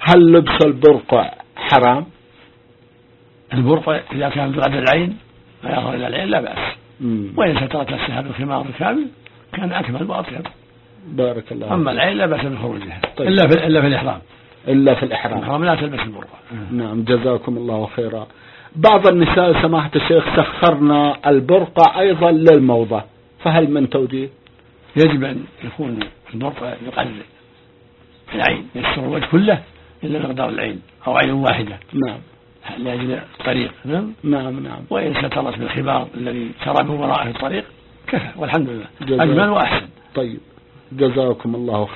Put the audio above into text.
هل لبس البرقع حرام؟ البرقع إذا كان بعد العين ما يظهر إلى العين لا بأس، وإن سترت نفسها بالخمار الكامل كان أكمل وأطيب. بارك الله. أما العين لا بأس بخروجها. طيب. إلا في الإحرام. إلا في الإحرام. الإحرام لا تلبس البرقع. نعم جزاكم الله خيرا. بعض النساء سماحة الشيخ سخرنا البرقع أيضا للموضة، فهل من توجيه؟ يجب أن يكون البرقع يقل العين، يستر الوجه كله إلا مقدار العين أو عين واحدة. نعم. لأجل الطريق. نعم. نعم. وإن سترت بالخبار الذي ترى من وراءه الطريق كفى والحمد لله، أجمل وأحسن. طيب جزاكم الله خيرا.